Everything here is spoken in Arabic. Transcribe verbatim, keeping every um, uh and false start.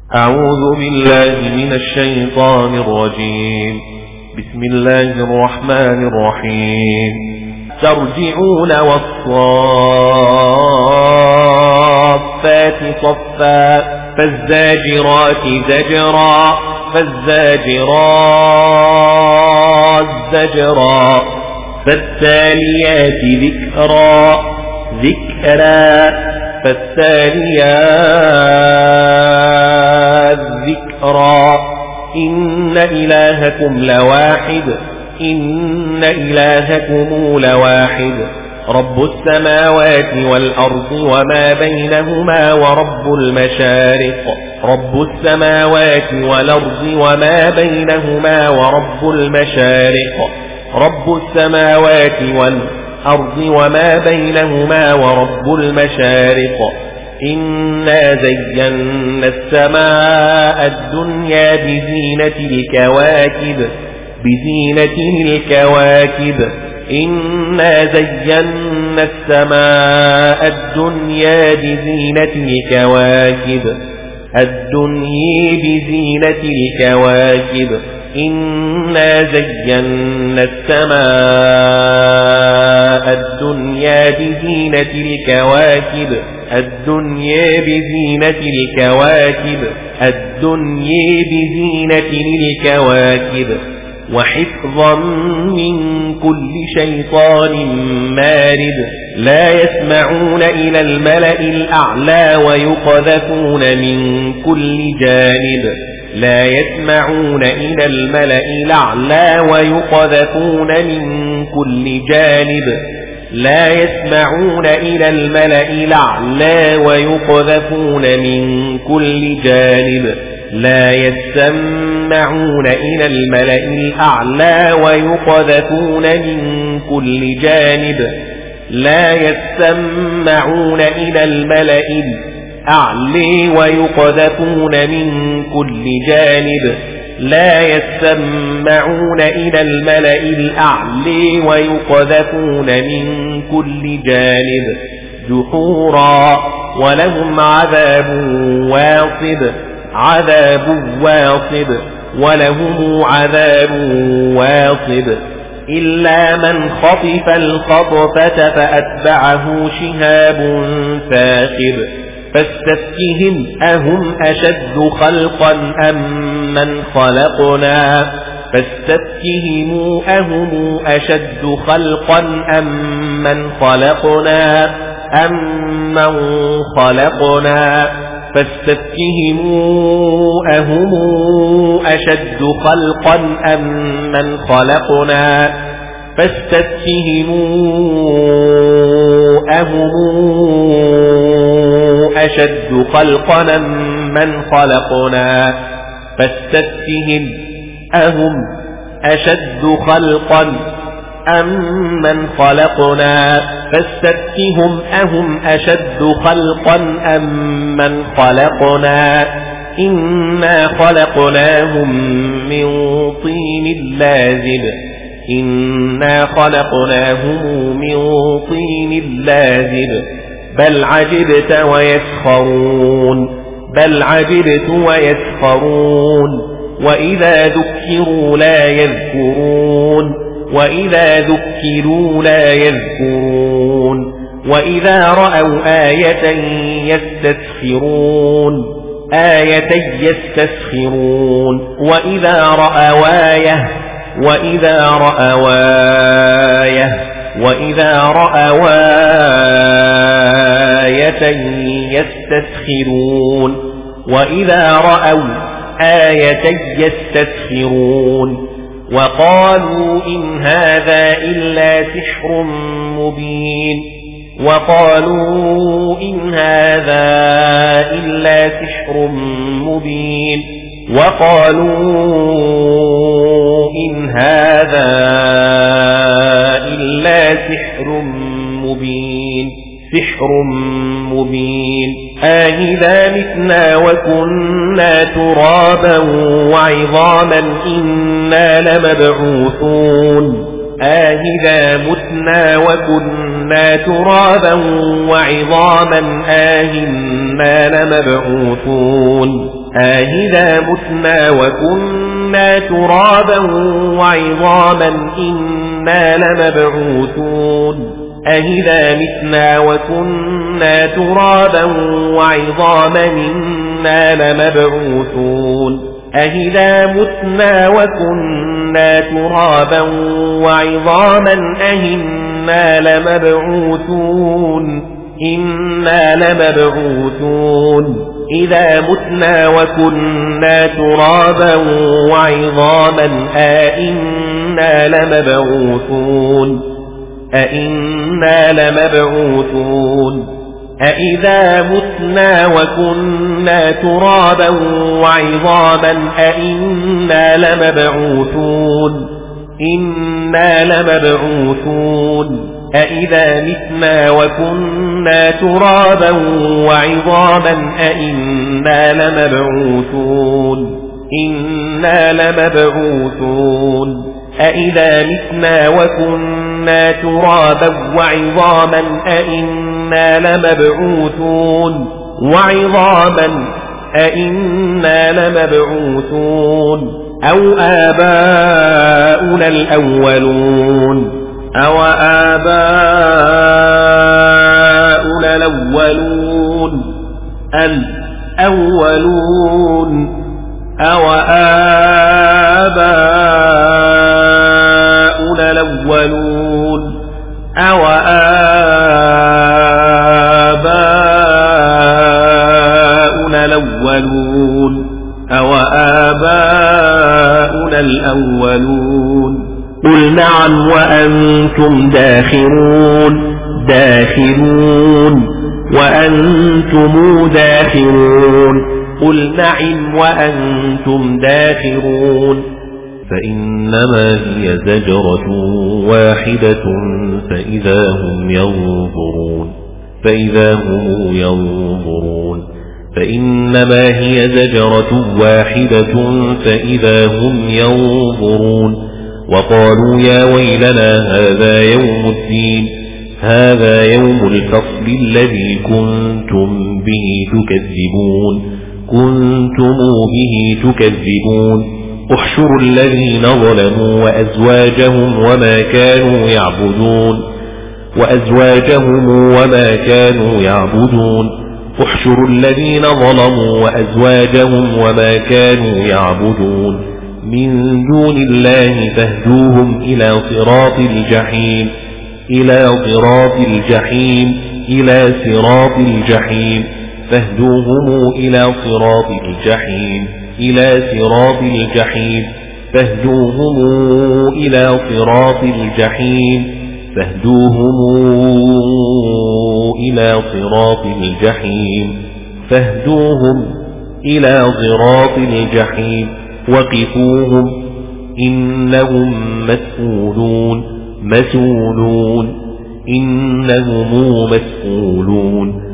أعوذ بالله من الشيطان الرجيم. بسم الله الرحمن الرحيم. ترجعون والصافات صفا فالزاجرات زجرا فالزاجرات زجرا فالتاليات ذكرا ذكرا فالتاليات ذكرا إن إلهكم لواحد إن إلهكم لواحد رب السماوات والأرض وما بينهما ورب المشارق رب السماوات والأرض وما بينهما ورب المشارق رب السماوات والأرض وما بينهما ورب المشارق إنا زينا السماء الدنيا بزينة الكواكب بزينة الكواكب إنا زينا السماء الدنيا بزينة الكواكب الدنيا بزينة الكواكب إنا زينا السماء الدنيا بزينة الكواكب الدنيا بزينة الكواكب الدنيا بزينة الكواكب وحفظا من كل شيطان مارد لا يسمعون إلى الملأ الأعلى ويقذفون من كل جانب لا يسمعون إلى الملأ الأعلى ويقذفون من كل جانب لا يسمعون إلى الملأ الأعلى ويقذفون من كل جانب لا يسمعون إلى الملأ الأعلى ويقذفون من كل جانب لا يسمعون إلى الملأ الأعلى ويقذفون من كل جانب لا يسمعون إلى الملأ الأعلى ويقذفون من كل جانب دحورا ولهم عذاب واصب عذاب واصب ولهم عذاب واصب إلا من خطف الخطفة فأتبعه شهاب ثاقب فاستفتهم أهم أشد خلقا أم من خلقنا فاستفتهم أهم أشد خلقا أم من خلقنا أم من خلقنا فاستفتهم أهم أشد خلقا أم من خلقنا فاستفتهم أهم أشد خلقا من خلقنا فاستفتهم أهم أشد خلقا أم من خلقنا فاستفتهم أهم أشد خلقا أم من خلقنا إنا خلقناهم من طين لازب إنا خلقناهم من طين لازب بل عجبت ويسخرون بل عجبت ويسخرون وإذا ذكروا لا يذكرون وإذا ذكروا لا يذكرون وإذا رأوا آية يستسخرون آية يستسخرون وإذا رأوا آية وإذا رأوا آية وإذا رأوا آية يستسخرون وإذا رأوا آية يستسخرون وقالوا إن هذا إلا سحر مبين وقالوا إن هذا إلا سحر مبين وقالوا إن هذا إلا سحر مبين سحر مبين أإذا متنا وكنا ترابا وعظاما إنا لمبعوثون أإذا متنا وكنا ترابا وعظاما أإنا لمبعوثون أإذا متنا وكنا ترابا وعظاما إنا لمبعوثون أإذا متنا وكنا ترابا وعظاما إنا لمبعوثون أإذا متنا وكنا ترابا وعظاما أإنا لمبعوثون إنا لمبعوثون إذا متنا وكنا ترابا وعظاما أإنا لمبعوثون أإنا لمبعوثون أإذا متنا وكنا ترابا وعظاما أإنا لمبعوثون إنا لمبعوثون أإذا متنا وكنا ترابا وعظاما أإنا لمبعوثون إنا لمبعوثون أإذا متنا وكنا ترابا وعظاما أإنا لمبعوثون وعظاما أإنا لمبعوثون أو آباؤنا الأولون أو آباؤنا الأولون الأولون أو آباؤنا الأولون أو آباؤنا الأولون أو آباؤنا الأولون قل نعم وأنتم داخرون داخرون وأنتم داخرون قل نعم وأنتم داخرون فإنما هي زجرة واحدة فإذا هم ينظرون فإذا هم ينظرون فإنما هي زجرة واحدة فإذا هم ينظرون وقالوا يا ويلنا هذا يوم الدين هذا يوم الفصل الذي كنتم به تكذبون كنتم به تكذبون احشروا الذين ظلموا وأزواجهم وما كانوا يعبدون وأزواجهم وما كانوا يعبدون احشروا الذين ظلموا وأزواجهم وما كانوا يعبدون من دون الله فاهدوهم إلى صراط الجحيم إلى صراط الجحيم إلى صراط الجحيم فاهدوهم إلى صراط الجحيم إلى صراط الجحيم فاهدوهم إلى صراط الجحيم فاهدوهم إلى صراط الجحيم فاهدوهم إلى صراط الجحيم وقفوهم إنهم مسؤولون مسؤولون إنهم مسؤولون